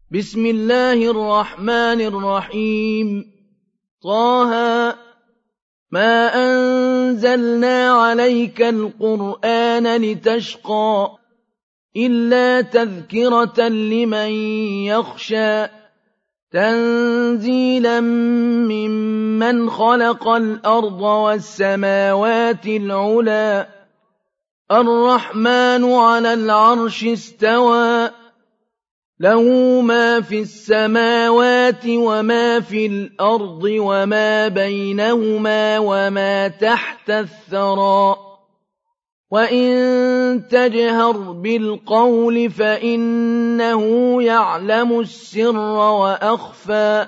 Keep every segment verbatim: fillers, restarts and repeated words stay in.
بسم الله الرحمن الرحيم طه ما أنزلنا عليك القرآن لتشقى إلا تذكرة لمن يخشى تنزيلا ممن خلق الأرض والسماوات العلى الرحمن على العرش استوى له ما في السماوات وما في الأرض وما بينهما وما تحت الثرى وإن تجهر بالقول فإنه يعلم السر وأخفى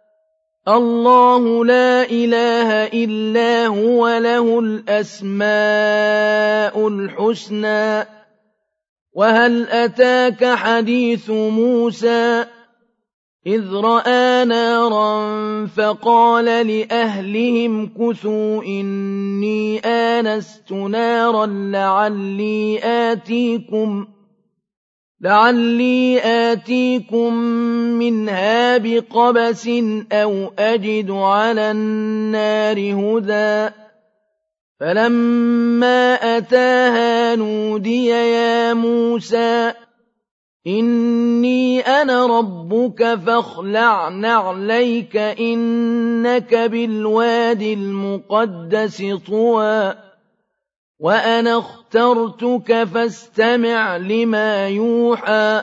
الله لا إله إلا هو له الأسماء الحسنى وهل أتاك حديث موسى إذ رأى نارا فقال لأهلهم كثوا إني آنست نارا لعلي آتيكم لعلي آتيكم منها بقبس أو أجد على النار هدى فلما أتاها نودي يا موسى إني أنا ربك فاخلع نعليك إنك بالواد المقدس طوى وأنا اخترتك فاستمع لما يوحى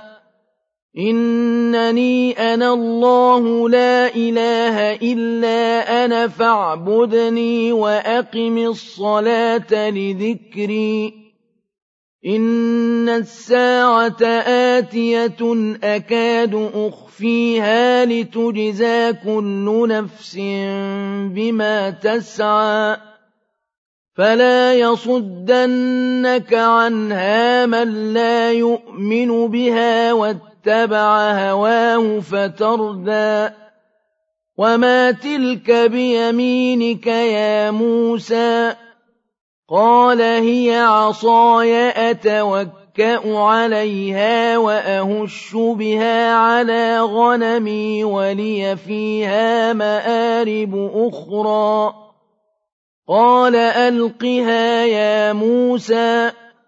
إنني أنا الله لا إله إلا أنا فاعبدني وأقم الصلاة لذكري إن الساعة آتية أكاد أخفيها لتجزى كل نفس بما تسعى فلا يصدنك عنها من لا يؤمن بها واتبع هواه فتردى وما تلك بيمينك يا موسى قال هي عصاي أتوكأ عليها وأهش بها على غنمي ولي فيها مآرب أخرى قال ألقها يا موسى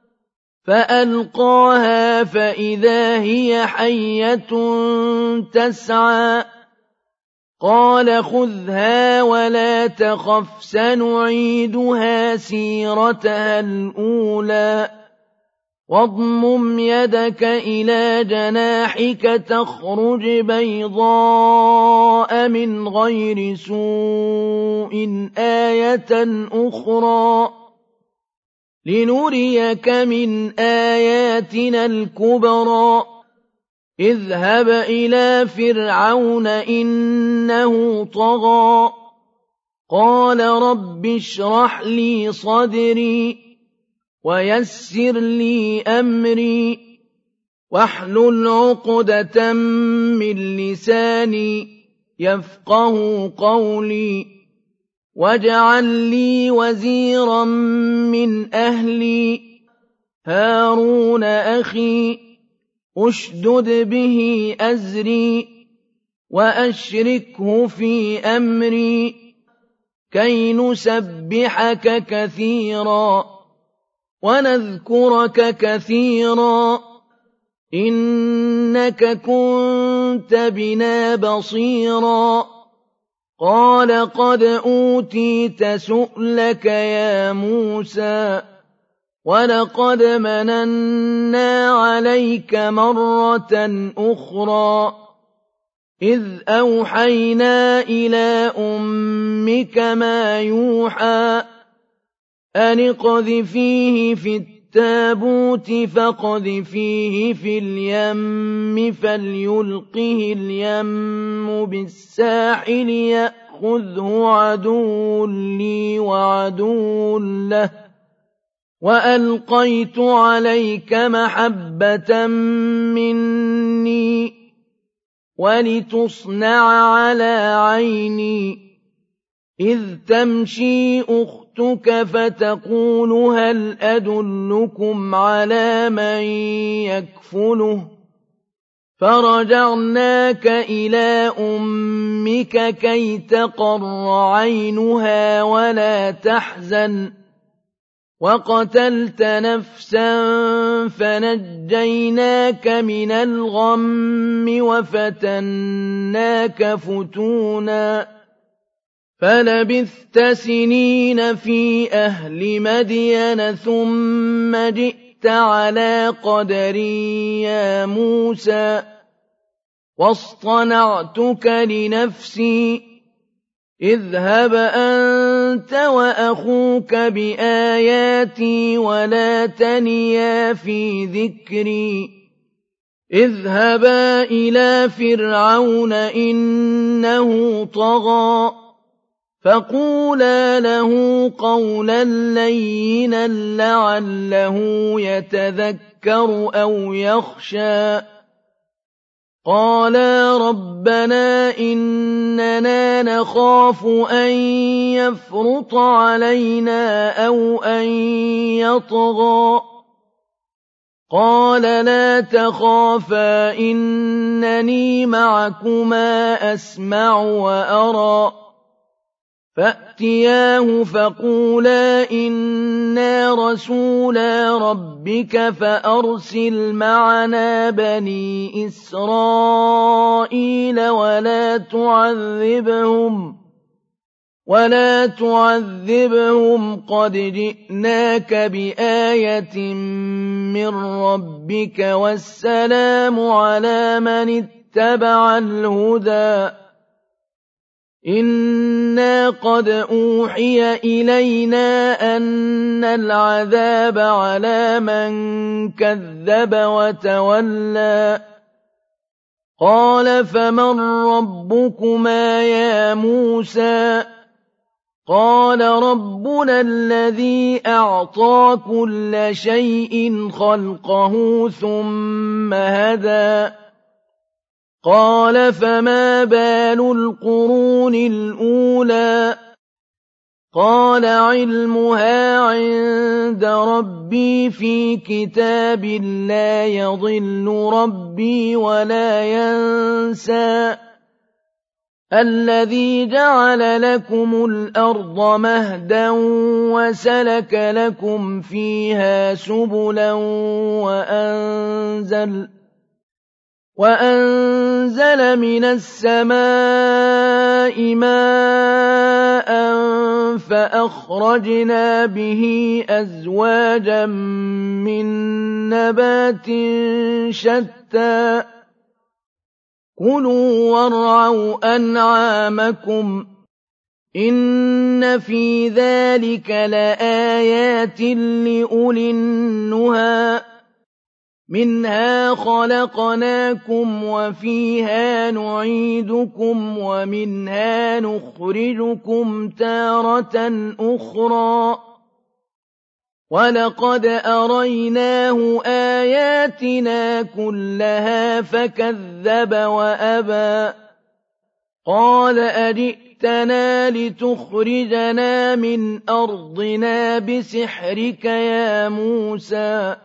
فألقاها فإذا هي حية تسعى قال خذها ولا تخف سنعيدها سيرتها الأولى واضمم يدك إلى جناحك تخرج بيضاء من غير سوء آية أخرى لنريك من آياتنا الكبرى اذهب إلى فرعون إنه طغى قال رب اشرح لي صدري ويسر لي أمري واحلل عقدة من لساني يفقه قولي واجعل لي وزيرا من أهلي هارون أخي أشدد به أزري وأشركه في أمري كي نسبحك كثيرا ونذكرك كثيرا إنك كنت بنا بصيرا قال قد أوتيت سؤلك يا موسى ولقد مننا عليك مرة أخرى إذ أوحينا إلى أمك ما يوحى أن اقذفيه في التابوت فاقذفيه في اليم فليلقه اليم بالساحل يأخذه عدو لي وعدو له وألقيت عليك محبة مني ولتصنع على عيني إذ تمشي أختك فتقول هل أدلكم على من يكفله فَرَجَعْنَاكَ إِلَىٰ أُمِّكَ كَيْ تَقَرَّ عَيْنُهَا وَلَا تَحْزَنَ ۚ وَقَتَلْتَ نَفْسًا فَنَجَّيْنَاكَ مِنَ الْغَمِّ وَفَتَنَّاكَ فُتُونًا ۚ فَلَبِثْتَ سِنِينَ فِي أَهْلِ مَدْيَنَ ثُمَّ جِئْتَ عَلَىٰ قَدَرٍ يَا مُوسَىٰ وَاصْطَنَعْتُكَ لِنَفْسِي اذْهَبْ أَنتَ وَأَخُوكَ بِآيَاتِي وَلَا تَنِيَا فِي ذِكْرِي اذْهَبَا إِلَىٰ فِرْعَوْنَ إِنَّهُ طَغَىٰ فَقُولَا لَهُ قَوْلًا لَّيِّنًا لَّعَلَّهُ يَتَذَكَّرُ أَوْ يَخْشَىٰ قَالَا رَبَّنَا إِنَّنَا نَخَافُ أَن يَفْرُطَ عَلَيْنَا أَوْ أَن يَطْغَىٰ قَالَ لَا تَخَافَا إِنَّنِي مَعَكُمَا أَسْمَعُ وَأَرَىٰ فَأْتِيَاهُ فَقُولَا إِنَّا رَسُولَا رَبِّكَ فَأَرْسِلْ مَعَنَا بَنِي إِسْرَائِيلَ وَلَا تُعَذِّبْهُمْ وَلَا تُعَذِّبْهُمْ قَدْ جِئْنَاكَ بِآيَةٍ مِّن رَّبِّكَ وَالسَّلَامُ عَلَىٰ مَنِ اتَّبَعَ الْهُدَىٰ إِنَّا قَدْ أُوحِيَ إِلَيْنَا أَنَّ الْعَذَابَ عَلَىٰ مَن كَذَّبَ وَتَوَلَّىٰ قَالَ فَمَن رَّبُّكُمَا يَا مُوسَىٰ قَالَ رَبُّنَا الَّذِي أَعْطَىٰ كُلَّ شَيْءٍ خَلْقَهُ ثُمَّ هَدَىٰ قَالَ فَمَا بَالُ الْقُرُونِ الْأُولَىٰ قَالَ عِلْمُهَا عِندَ رَبِّي فِي كِتَابٍ لَّا يَضِلُّ رَبِّي وَلَا يَنسَى الَّذِي جَعَلَ لَكُمُ الْأَرْضَ مَهْدًا وَسَلَكَ لَكُمْ فِيهَا سُبُلًا وَأَنزَلَ وَأَنزَلَ مِنَ السَّمَاءِ مَاءً فَأَخْرَجْنَا بِهِ أَزْوَاجًا مِّن نَّبَاتٍ شَتَّىٰ كُلُوا وَارْعَوْا أَنْعَامَكُمْ إِنَّ فِي ذَٰلِكَ لَآيَاتٍ لِّأُولِي النُّهَىٰ مِنْهَا خَلَقْنَاكُمْ وَفِيهَا نُعِيدُكُمْ وَمِنْهَا نُخْرِجُكُمْ تَارَةً أُخْرَىٰ وَلَقَدْ أَرَيْنَاهُ آيَاتِنَا كُلَّهَا فَكَذَّبَ وَأَبَىٰ قَالَ أَجِئْتَنَا لِتُخْرِجَنَا مِنْ أَرْضِنَا بِسِحْرِكَ يَا مُوسَىٰ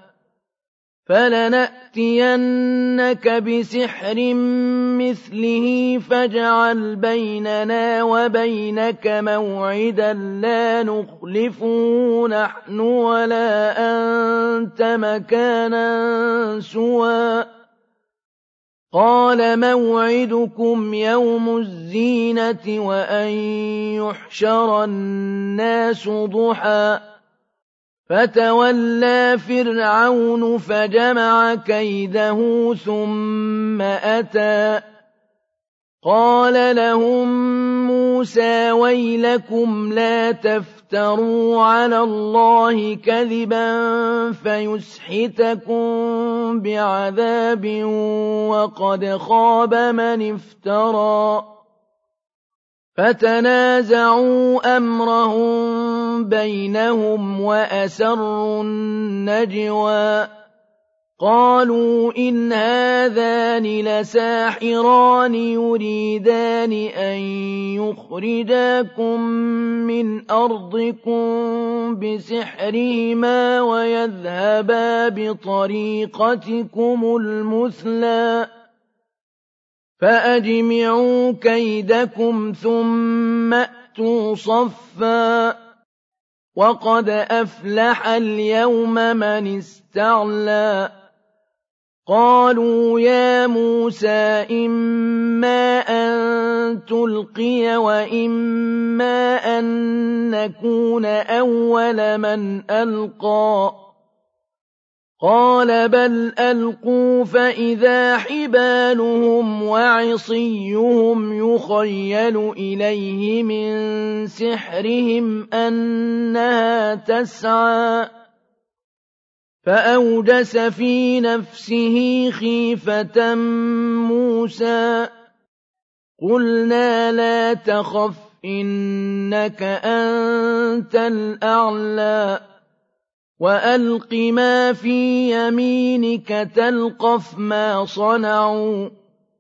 فَلَنَأْتِيَنَّكَ بِسِحْرٍ مِّثْلِهِ فَاجْعَلْ بَيْنَنَا وَبَيْنَكَ مَوْعِدًا لَّا نُخْلِفُهُ نَحْنُ وَلَا أَنتَ مَكَانًا سُوًى قَالَ مَوْعِدُكُمْ يَوْمُ الزِّينَةِ وَأَن يُحْشَرَ النَّاسُ ضُحًى فَتَوَلَّىٰ فِرْعَوْنُ فَجَمَعَ كَيْدَهُ ثُمَّ أَتَىٰ قَالَ لَهُم مُّوسَىٰ وَيْلَكُمْ لَا تَفْتَرُوا عَلَى اللَّهِ كَذِبًا فَيُسْحِتَكُم بِعَذَابٍ وَقَدْ خَابَ مَنِ افْتَرَىٰ فَتَنَازَعُوا أَمْرَهُم بَيْنَهُمْ وَأَسَرُّوا النَّجْوَىٰ قَالُوا إِنْ هَٰذَانِ لَسَاحِرَانِ يُرِيدَانِ أَن يُخْرِجَاكُم مِّنْ أَرْضِكُم بِسِحْرِهِمَا وَيَذْهَبَا بِطَرِيقَتِكُمُ الْمُثْلَىٰ فأجمعوا كيدكم ثم أتوا صفا وقد أفلح اليوم من استعلى قالوا يا موسى إما أن تلقي وإما أن نكون أول من ألقى قال بل ألقوا فإذا حبالهم وعصيهم يخيل إليه من سحرهم أنها تسعى فأوجس في نفسه خيفة موسى قلنا لا تخف إنك أنت الأعلى وألق ما في يمينك تلقف ما صنعوا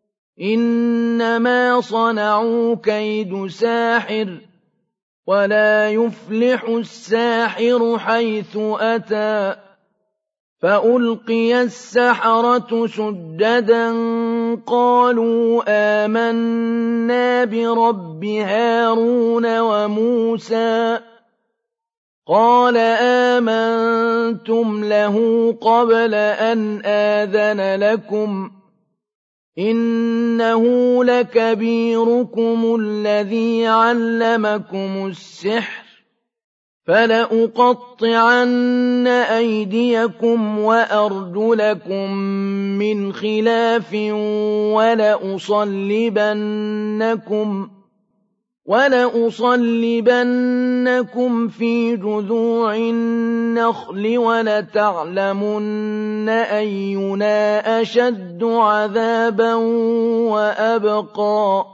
إنما صنعوا كيد ساحر ولا يفلح الساحر حيث أتى فألقي السحرة سجدا قالوا آمنا برب هارون وموسى قال آمنتم له قبل أن آذن لكم إنه لكبيركم الذي علمكم السحر فلأقطعن أيديكم وأرجلكم من خلاف ولأصلبنكم ولأصلبنكم في جذوع النخل ولتعلمن أينا أشد عذابا وأبقى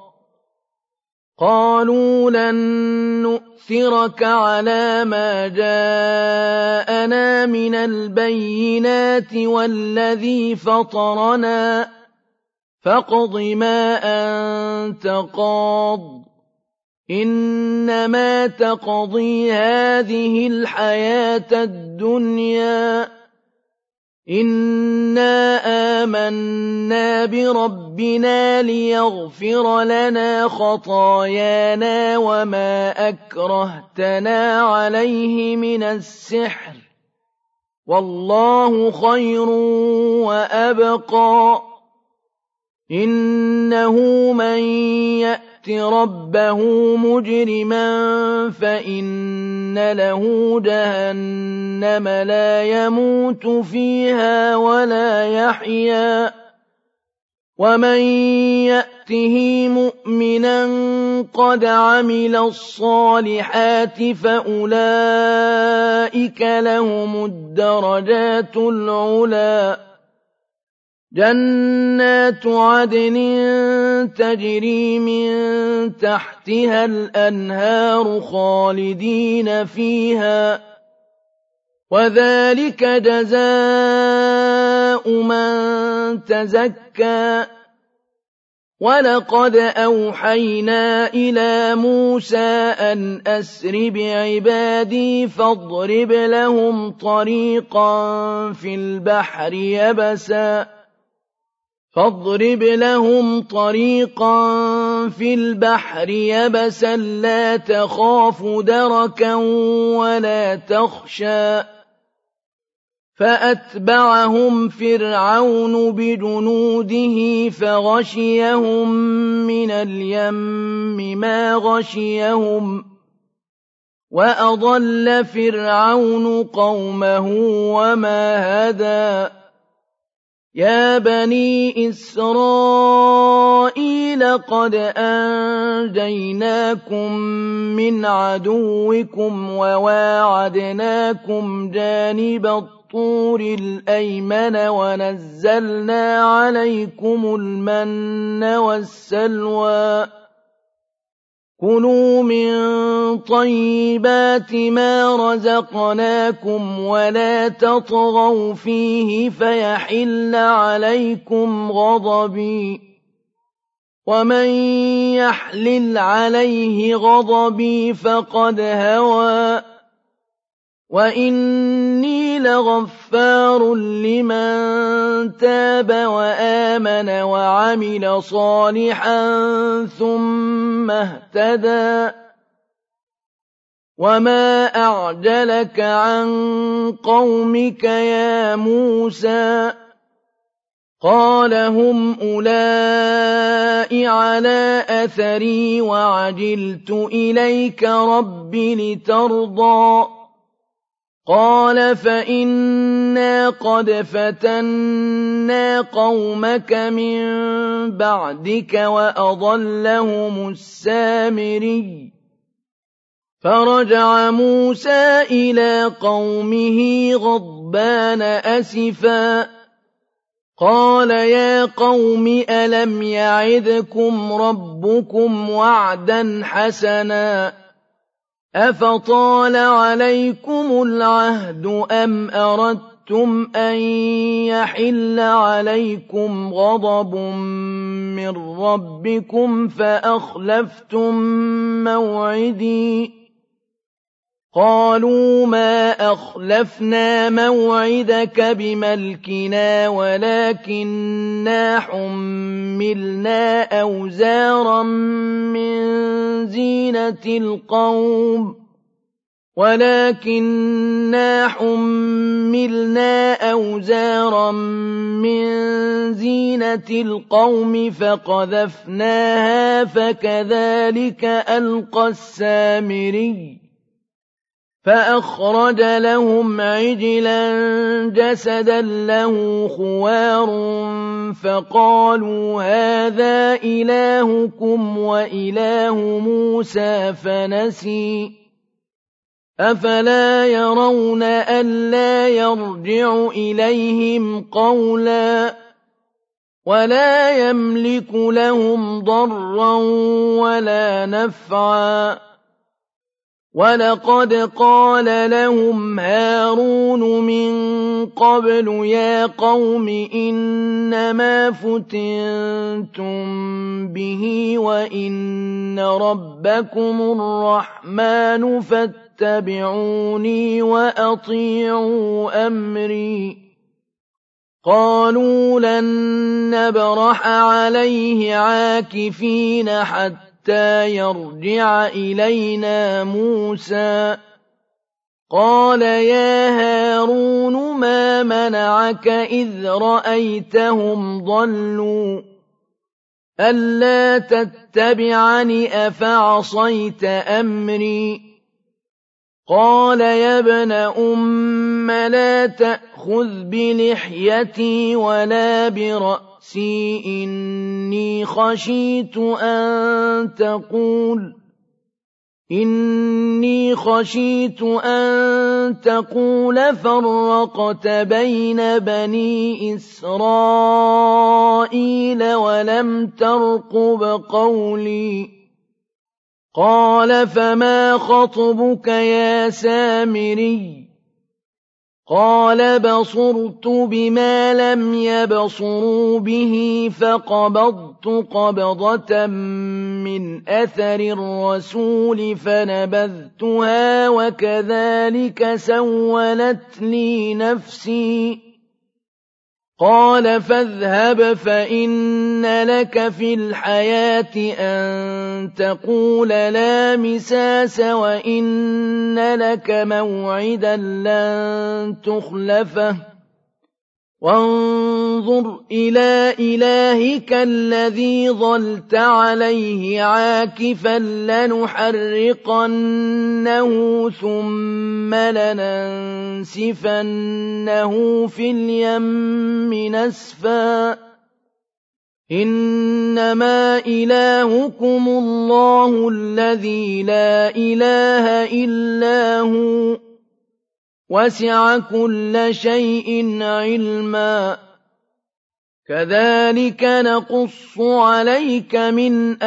قالوا لن نؤثرك على ما جاءنا من البينات والذي فطرنا فاقض ما أنت قاض إنما تقضي هذه الحياة الدنيا إنا آمنا بربنا ليغفر لنا خطايانا وما أكرهتنا عليه من السحر والله خير وأبقى إنه من يأت ربه مجرما فإن له جهنم لا يموت فيها ولا يحيا ومن يأته مؤمنا قد عمل الصالحات فأولئك لهم الدرجات العلى جنات عدن تجري من تحتها الأنهار خالدين فيها وذلك جزاء من تزكى ولقد أوحينا إلى موسى أن أسر بعبادي فاضرب لهم طريقا في البحر يبسا فاضرب لهم طريقا في البحر يبسا لا تخاف دركا ولا تخشى فأتبعهم فرعون بجنوده فغشيهم من اليم ما غشيهم وأضل فرعون قومه وما هدى يا بني إسرائيل قد أنجيناكم من عدوكم وواعدناكم جانب الطور الأيمن ونزلنا عليكم المن والسلوى كلوا من طيبات ما رزقناكم ولا تطغوا فيه فيحل عليكم غضبي ومن يحلل عليه غضبي فقد هوى وَإِنِّي لَغَفَّارٌ لِّمَن تَابَ وَآمَنَ وَعَمِلَ صَالِحًا ثُمَّ اهْتَدَىٰ وَمَا أَعْجَلَكَ عَن قَوْمِكَ يَا مُوسَىٰ قَالَ هُمْ أُولَاءِ عَلَىٰ أَثَرِي وَعَجِلْتُ إِلَيْكَ رَبِّ لِتَرْضَىٰ قَالَ فَإِنَّا قَدْ فَتَنَّا قَوْمَكَ مِن بَعْدِكَ وَأَضَلَّهُمُ السَّامِرِيُّ فَرَجَعَ مُوسَىٰ إِلَىٰ قَوْمِهِ غَضْبَانَ أَسِفًا قَالَ يَا قَوْمِ أَلَمْ يَعِدْكُمْ رَبُّكُمْ وَعْدًا حَسَنًا أَفَطَالَ عَلَيْكُمُ الْعَهْدُ أَمْ أَرَدتُّمْ أَن يَحِلَّ عَلَيْكُمْ غَضَبٌ مِّن رَّبِّكُمْ فَأَخْلَفْتُم مَّوْعِدِي قَالُوا مَا أَخْلَفْنَا مَوْعِدَكَ بِمَلْكِنَا وَلَٰكِنَّا حُمِّلْنَا أَوْزَارًا مِّن زِينَةِ الْقَوْمِ وَلَٰكِنَّا حُمِّلْنَا أَوْزَارًا مِّن زِينَةِ الْقَوْمِ فَقَذَفْنَاهَا فَكَذَٰلِكَ أَلْقَى السَّامِرِيُّ فَأَخْرَجَ لَهُمْ عِجْلًا جَسَدًا لَّهُ خُوَارٌ فَقَالُوا هَٰذَا إِلَٰهُكُمْ وَإِلَٰهُ مُوسَىٰ فَنَسِيَ أَفَلَا يَرَوْنَ أَلَّا يَرْجِعُ إِلَيْهِمْ قَوْلًا وَلَا يَمْلِكُ لَهُمْ ضَرًّا وَلَا نَفْعًا وَلَقَدْ قَالَ لَهُمْ هَارُونُ مِن قَبْلُ يَا قَوْمِ إِنَّمَا فُتِنتُم بِهِ وَإِنَّ رَبَّكُمُ الرَّحْمَٰنُ فَاتَّبِعُونِي وَأَطِيعُوا أَمْرِي قَالُوا لَن نَّبْرَحَ عَلَيْهِ عَاكِفِينَ حَتَّىٰ يَرْجِعَ إِلَيْنَا مُوسَىٰ قَالَ يَا هَارُونُ مَا مَنَعَكَ إِذْ رَأَيْتَهُمْ ضَلُّوا أَلَّا تَتَّبِعَنِ أَفَعَصَيْتَ أَمْرِي قَالَ يَا ابْنَ أُمَّ لَا تَأْخُذْ بِلِحْيَتِي وَلَا بِرَأْسِي إِنِّي خَشِيتُ أَن تَقُولَ إِنِّي خَشِيتُ أَن تَقُولَ فَرَّقْتَ بَيْنَ بَنِي إِسْرَائِيلَ وَلَمْ تَرْقُبْ قَوْلِي قَالَ فَمَا خَطْبُكَ يَا سَامِرِيُّ قَالَ بَصُرْتُ بِمَا لَمْ يَبْصُرُوا بِهِ فَقَبَضْتُ قَبْضَةً مِّنْ أَثَرِ الرَّسُولِ فَنَبَذْتُهَا وَكَذَٰلِكَ سَوَّلَتْ لِي نَفْسِي قَالَ فَاذْهَبْ فَإِنَّ لَكَ فِي الْحَيَاةِ أَن تَقُولَ لَا مِسَاسَ وَإِنَّ لَكَ مَوْعِدًا لَّن تُخْلَفَهُ وَانظُرْ إِلَىٰ إِلَٰهِكَ الَّذِي ظَلْتَ عَلَيْهِ عَاكِفًا لَّنُحَرِّقَنَّهُ ثُمَّ لَنَنسِفَنَّهُ فِي الْيَمِّ نَسْفًا إِنَّمَا إِلَٰهُكُمُ اللَّهُ الَّذِي لَا إِلَٰهَ إِلَّا هُوَ وَسِعَ كُلَّ شَيْءٍ عِلْمًا كَذَٰلِكَ نَقُصُّ عَلَيْكَ مِنْ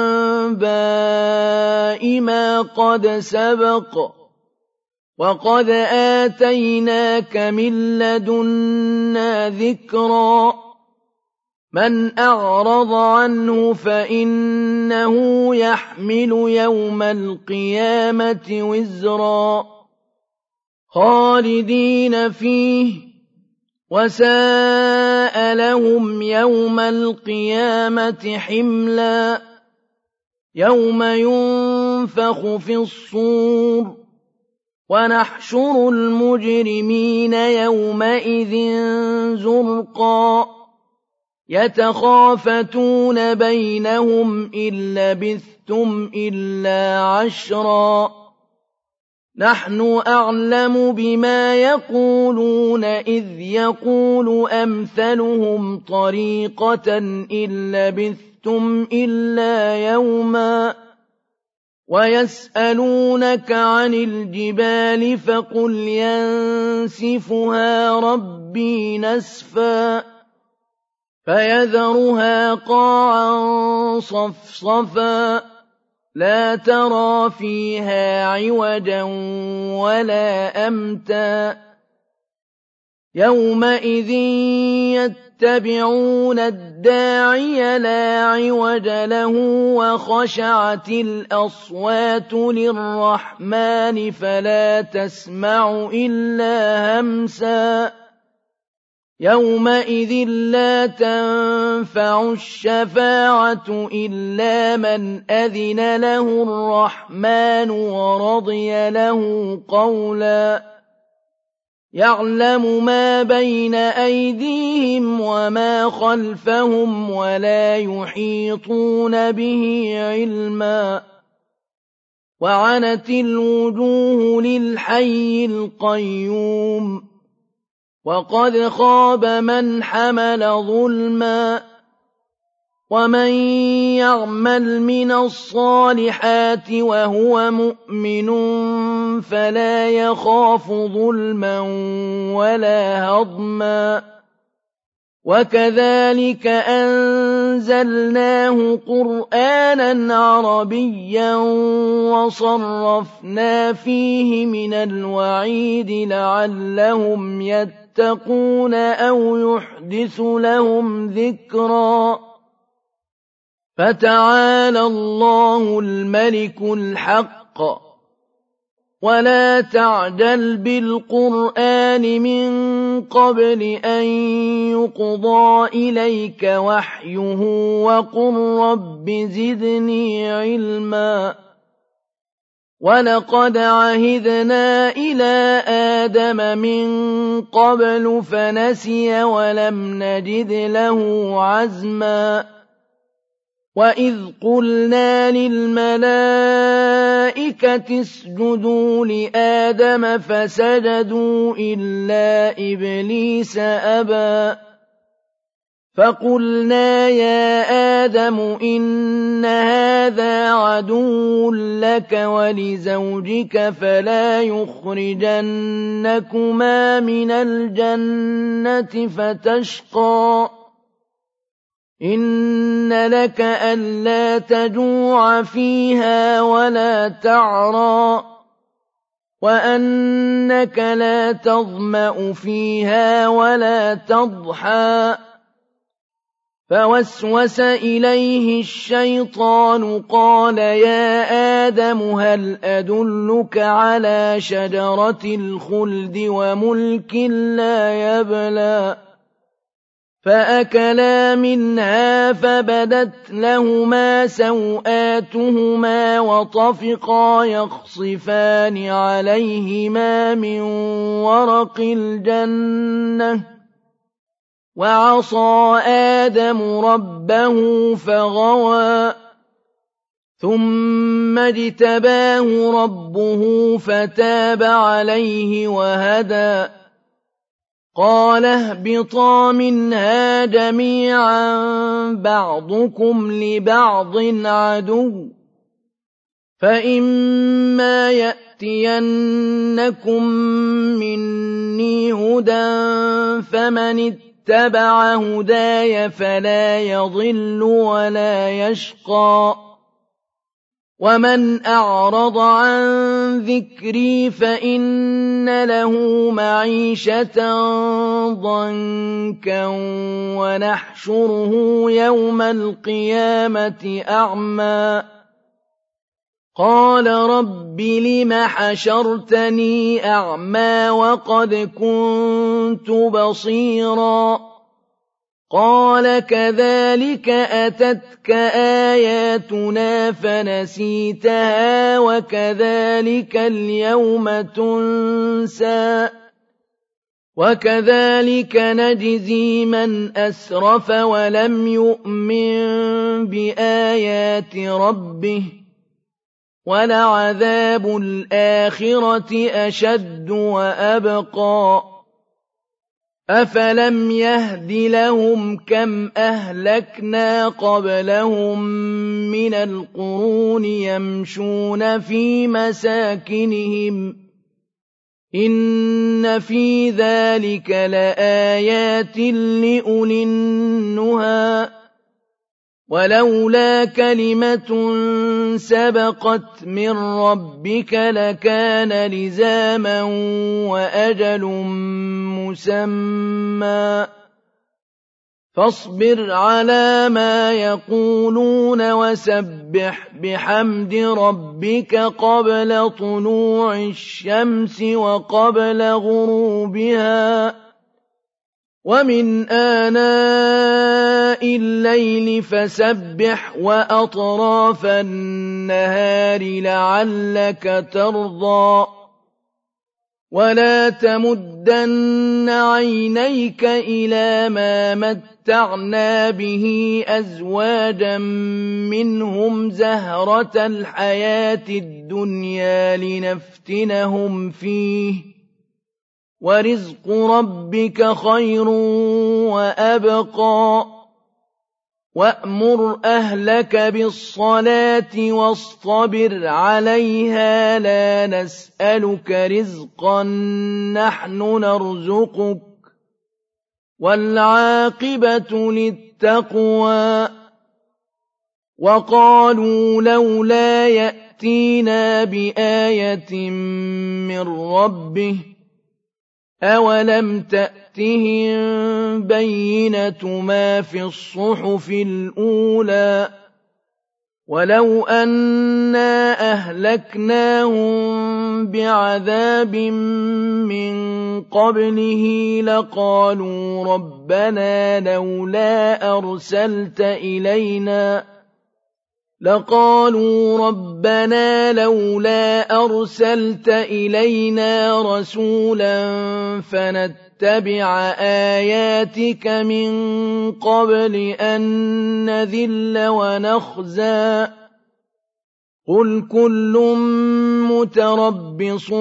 أَنبَاءِ مَا قَدْ سَبَقَ وَقَدْ آتَيْنَاكَ مِن لَّدُنَّا ذِكْرًا مَّنْ أَعْرَضَ عَنْهُ فَإِنَّهُ يَحْمِلُ يَوْمَ الْقِيَامَةِ وِزْرًا خالدين فيه وساء لهم يوم القيامة حملا يوم ينفخ في الصور ونحشر المجرمين يومئذ زرقا يتخافتون بينهم إن لبثتم إلا عشرا نحن أعلم بما يقولون إذ يقول أمثلهم طريقة إن لبثتم إلا يوما ويسألونك عن الجبال فقل ينسفها ربي نسفا فيذرها قاعا صفصفا لا ترى فيها عوجا ولا أمتا يومئذ يتبعون الداعي لا عوج له وخشعت الأصوات للرحمن فلا تسمع إلا همسا يومئذ لا تنفع الشفاعة إلا من أذن له الرحمن ورضي له قولا يعلم ما بين أيديهم وما خلفهم ولا يحيطون به علما وعنت الوجوه للحي القيوم وقد خاب من حمل ظلما ومن يعمل من الصالحات وهو مؤمن فلا يخاف ظلما ولا هضما وكذلك أنزلناه قرآنا عربيا وصرفنا فيه من الوعيد لعلهم يتقون أو يحدث لهم ذكرا فتعالى الله الملك الحق ولا تعجل بالقرآن من قبل أن يقضى إليك وحيه وقل رب زدني علما ولقد عهدنا إلى آدم من قبل فنسي ولم نجد له عزما وإذ قلنا للملائكة اسجدوا لآدم فسجدوا إلا إبليس أبى فقلنا يا آدم إن هذا عدو لك ولزوجك فلا يخرجنكما من الجنة فتشقى إن لك ألا تجوع فيها ولا تعرى وأنك لا تظمأ فيها ولا تضحى فوسوس إليه الشيطان قال يا آدم هل أدلك على شجرة الخلد وملك لا يبلى فأكلا منها فبدت لهما سوآتهما وطفقا يخصفان عليهما من ورق الجنة وعصى آدم ربه فغوى ثم اجتباه ربه فتاب عليه وهدى قال اهبطا منها جميعا بعضكم لبعض عدو فإما يأتينكم مني هدى فمن اتبع هداي فلا يضل ولا يشقى ومن أعرض عن ذكري فإن له معيشة ضنكا ونحشره يوم القيامة أعمى قال رب لم حشرتني أعمى وقد كنت بصيرا قال كذلك أتتك آياتنا فنسيتها وكذلك اليوم تنسى وكذلك نجزي من أسرف ولم يؤمن بآيات ربه ولعذاب الآخرة أشد وأبقى أفلم يهد لهم كم أهلكنا قبلهم من القرون يمشون في مساكنهم إن في ذلك لآيات لأولي النهى ولولا كلمة سبقت من ربك لكان لزاما وأجل مسمى فاصبر على ما يقولون وسبح بحمد ربك قبل طلوع الشمس وقبل غروبها ومن آناء الليل فسبح وأطراف النهار لعلك ترضى ولا تمدن عينيك إلى ما متعنا به أزواجا منهم زهرة الحياة الدنيا لنفتنهم فيه ورزق ربك خير وأبقى وأمر أهلك بالصلاة واصطبر عليها لا نسألك رزقا نحن نرزقك والعاقبة للتقوى وقالوا لولا يأتينا بآية من ربه أولم تأتهم بينة ما في الصحف الأولى ولو أنا أهلكناهم بعذاب من قبله لقالوا ربنا لولا أرسلت إلينا لقالوا ربنا لولا أرسلت إلينا رسولا فنتبع آياتك من قبل أن نذل ونخزى قل كل متربص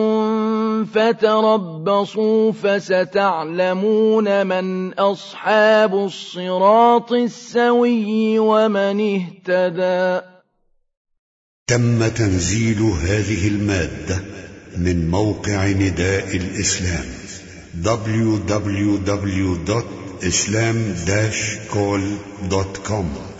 فتربصوا فستعلمون من أصحاب الصراط السوي ومن اهتدى. تم تنزيل هذه المادة من موقع نداء الإسلام دبليو دبليو دبليو دوت إسلام داش كول دوت كوم.